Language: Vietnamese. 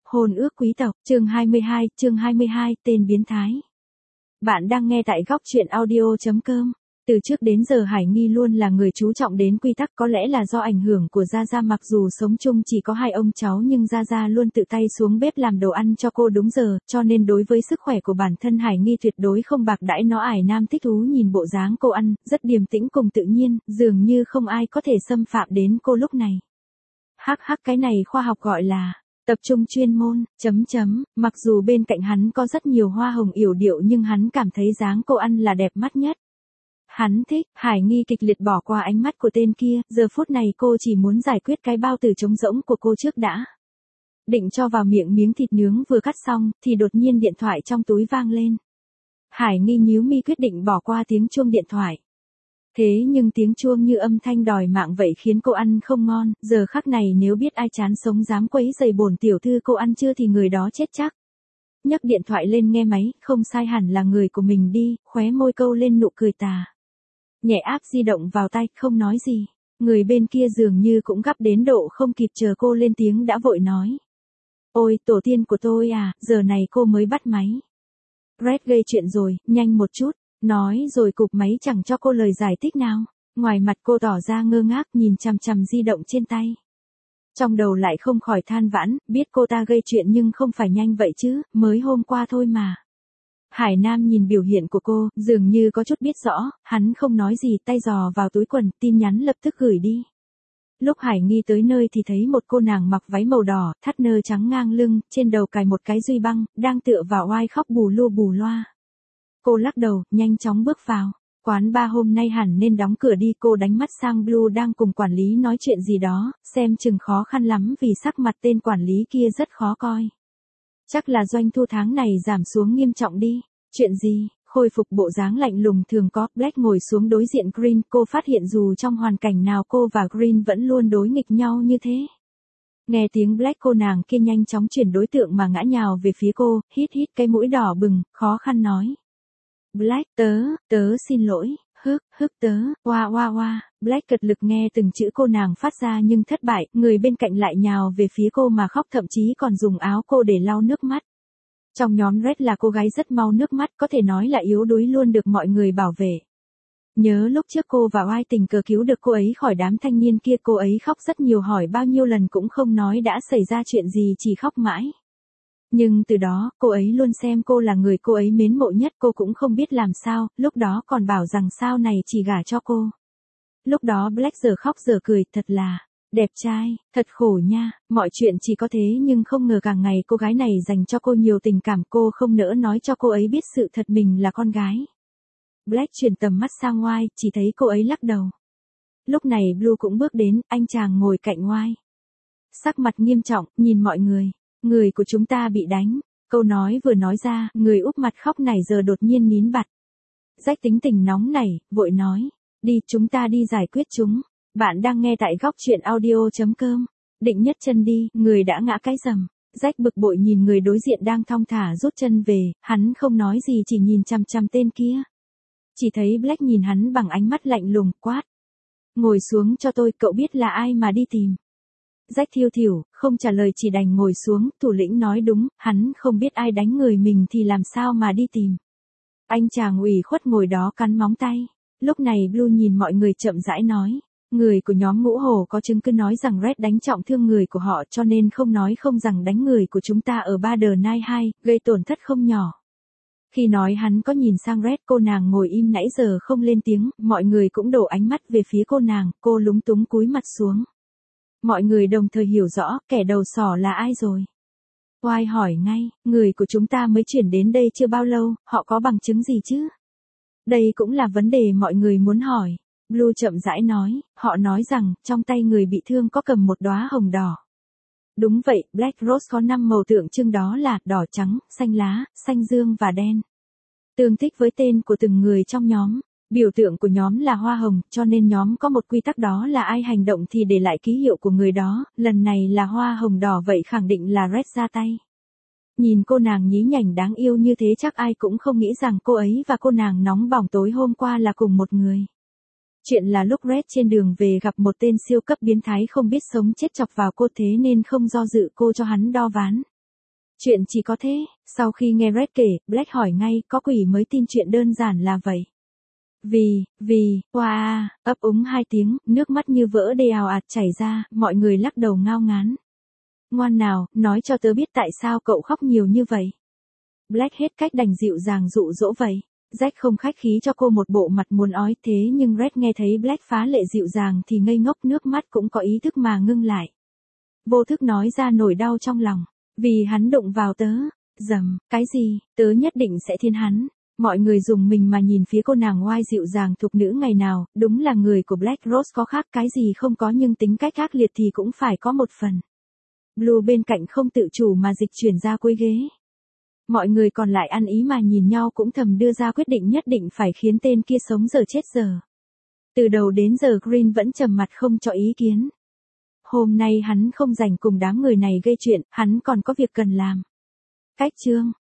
Hôn ước quý tộc, chương 22, tên biến thái. Bạn đang nghe tại góc truyện audio.com. Từ trước đến giờ Hải Nghi luôn là người chú trọng đến quy tắc, có lẽ là do ảnh hưởng của Gia Gia, mặc dù sống chung chỉ có hai ông cháu nhưng Gia Gia luôn tự tay xuống bếp làm đồ ăn cho cô đúng giờ, cho nên đối với sức khỏe của bản thân Hải Nghi tuyệt đối không bạc đãi nó. Ải Nam thích thú nhìn bộ dáng cô ăn, rất điềm tĩnh cùng tự nhiên, dường như không ai có thể xâm phạm đến cô lúc này. Cái này khoa học gọi là tập trung chuyên môn, mặc dù bên cạnh hắn có rất nhiều hoa hồng yểu điệu nhưng hắn cảm thấy dáng cô ăn là đẹp mắt nhất. Hắn thích. Hải Nghi kịch liệt bỏ qua ánh mắt của tên kia, giờ phút này cô chỉ muốn giải quyết cái bao tử trống rỗng của cô trước đã. Định cho vào miệng miếng thịt nướng vừa cắt xong, thì đột nhiên điện thoại trong túi vang lên. Hải Nghi nhíu mi quyết định bỏ qua tiếng chuông điện thoại. Thế nhưng tiếng chuông như âm thanh đòi mạng vậy khiến cô ăn không ngon, giờ khắc này nếu biết ai chán sống dám quấy rầy bổn tiểu thư cô ăn trưa thì người đó chết chắc. Nhấc điện thoại lên nghe máy, không sai hẳn là người của mình đi, khóe môi câu lên nụ cười tà. Nhẹ áp di động vào tay, không nói gì. Người bên kia dường như cũng gấp đến độ không kịp chờ cô lên tiếng đã vội nói. Ôi, tổ tiên của tôi à, giờ này cô mới bắt máy. Red gây chuyện rồi, nhanh một chút. Nói rồi cụp máy chẳng cho cô lời giải thích nào. Ngoài mặt cô tỏ ra ngơ ngác nhìn chằm chằm di động trên tay. Trong đầu lại không khỏi than vãn, biết cô ta gây chuyện nhưng không phải nhanh vậy chứ, mới hôm qua thôi mà. Hải Nam nhìn biểu hiện của cô, dường như có chút biết rõ, hắn không nói gì, tay giò vào túi quần, tin nhắn lập tức gửi đi. Lúc Hải Nghi tới nơi thì thấy một cô nàng mặc váy màu đỏ, thắt nơ trắng ngang lưng, trên đầu cài một cái duy băng, đang tựa vào oai khóc bù loa. Cô lắc đầu, nhanh chóng bước vào. Quán bar hôm nay hẳn nên đóng cửa đi. Cô đánh mắt sang Blue đang cùng quản lý nói chuyện gì đó, xem chừng khó khăn lắm vì sắc mặt tên quản lý kia rất khó coi. Chắc là doanh thu tháng này giảm xuống nghiêm trọng đi. Chuyện gì? Khôi phục bộ dáng lạnh lùng thường có. Black ngồi xuống đối diện Green. Cô phát hiện dù trong hoàn cảnh nào cô và Green vẫn luôn đối nghịch nhau như thế. Nghe tiếng Black, cô nàng kia nhanh chóng chuyển đối tượng mà ngã nhào về phía cô, hít cái mũi đỏ bừng, khó khăn nói. Black, tớ xin lỗi, tớ, hoa. Black cật lực nghe từng chữ cô nàng phát ra nhưng thất bại, người bên cạnh lại nhào về phía cô mà khóc, thậm chí còn dùng áo cô để lau nước mắt. Trong nhóm Red là cô gái rất mau nước mắt, có thể nói là yếu đuối luôn được mọi người bảo vệ. Nhớ lúc trước cô và Oai tình cờ cứu được cô ấy khỏi đám thanh niên kia, cô ấy khóc rất nhiều, hỏi bao nhiêu lần cũng không nói đã xảy ra chuyện gì, chỉ khóc mãi. Nhưng từ đó, cô ấy luôn xem cô là người cô ấy mến mộ nhất, cô cũng không biết làm sao, lúc đó còn bảo rằng sao này chỉ gả cho cô. Lúc đó Black giờ khóc giờ cười, thật là đẹp trai, thật khổ nha, mọi chuyện chỉ có thế nhưng không ngờ càng ngày cô gái này dành cho cô nhiều tình cảm, cô không nỡ nói cho cô ấy biết sự thật mình là con gái. Black chuyển tầm mắt sang Oai, chỉ thấy cô ấy lắc đầu. Lúc này Blue cũng bước đến, anh chàng ngồi cạnh Oai. Sắc mặt nghiêm trọng, nhìn mọi người. Người của chúng ta bị đánh. Câu nói vừa nói ra, người úp mặt khóc này giờ đột nhiên nín bặt. Rách tính tình nóng này, vội nói. Đi, chúng ta đi giải quyết chúng. Bạn đang nghe tại góc truyện audio.com. Định nhấc chân đi, người đã ngã cái rầm. Rách bực bội nhìn người đối diện đang thong thả rút chân về, hắn không nói gì chỉ nhìn chằm chằm tên kia. Chỉ thấy Black nhìn hắn bằng ánh mắt lạnh lùng, quát. Ngồi xuống cho tôi, cậu biết là ai mà đi tìm. Rách thiêu thiểu, không trả lời chỉ đành ngồi xuống, thủ lĩnh nói đúng, hắn không biết ai đánh người mình thì làm sao mà đi tìm. Anh chàng ủy khuất ngồi đó cắn móng tay. Lúc này Blue nhìn mọi người chậm rãi nói. Người của nhóm Ngũ Hổ có chứng cứ nói rằng Red đánh trọng thương người của họ, cho nên không nói không rằng đánh người của chúng ta ở Ba Đờ Nai 2, gây tổn thất không nhỏ. Khi nói hắn có nhìn sang Red, cô nàng ngồi im nãy giờ không lên tiếng, mọi người cũng đổ ánh mắt về phía cô nàng, cô lúng túng cúi mặt xuống. Mọi người đồng thời hiểu rõ, kẻ đầu sỏ là ai rồi. Oai hỏi ngay, người của chúng ta mới chuyển đến đây chưa bao lâu, họ có bằng chứng gì chứ? Đây cũng là vấn đề mọi người muốn hỏi. Blue chậm rãi nói, họ nói rằng, trong tay người bị thương có cầm một đóa hồng đỏ. Đúng vậy, Black Rose có 5 màu tượng trưng, đó là đỏ, trắng, xanh lá, xanh dương và đen. Tương thích với tên của từng người trong nhóm. Biểu tượng của nhóm là hoa hồng, cho nên nhóm có một quy tắc, đó là ai hành động thì để lại ký hiệu của người đó, lần này là hoa hồng đỏ vậy khẳng định là Red ra tay. Nhìn cô nàng nhí nhảnh đáng yêu như thế chắc ai cũng không nghĩ rằng cô ấy và cô nàng nóng bỏng tối hôm qua là cùng một người. Chuyện là lúc Red trên đường về gặp một tên siêu cấp biến thái không biết sống chết chọc vào cô, thế nên không do dự cô cho hắn đo ván. Chuyện chỉ có thế, sau khi nghe Red kể, Black hỏi ngay, có quỷ mới tin chuyện đơn giản là vậy. Wow, ấp úng 2 tiếng, nước mắt như vỡ đê ào ạt chảy ra, mọi người lắc đầu ngao ngán. Ngoan nào, nói cho tớ biết tại sao cậu khóc nhiều như vậy. Black hết cách đành dịu dàng dụ dỗ vậy. Jack không khách khí cho cô một bộ mặt muốn ói thế nhưng Red nghe thấy Black phá lệ dịu dàng thì ngây ngốc, nước mắt cũng có ý thức mà ngưng lại. Vô thức nói ra nỗi đau trong lòng. Vì hắn đụng vào tớ. Cái gì, tớ nhất định sẽ thiên hắn. Mọi người dùng mình mà nhìn phía cô nàng oai dịu dàng thục nữ ngày nào, đúng là người của Black Rose có khác cái gì không có nhưng tính cách ác liệt thì cũng phải có một phần. Blue bên cạnh không tự chủ mà dịch chuyển ra cuối ghế. Mọi người còn lại ăn ý mà nhìn nhau cũng thầm đưa ra quyết định nhất định phải khiến tên kia sống giờ chết giờ. Từ đầu đến giờ Green vẫn trầm mặt không cho ý kiến. Hôm nay hắn không rảnh cùng đám người này gây chuyện, hắn còn có việc cần làm. Cách chương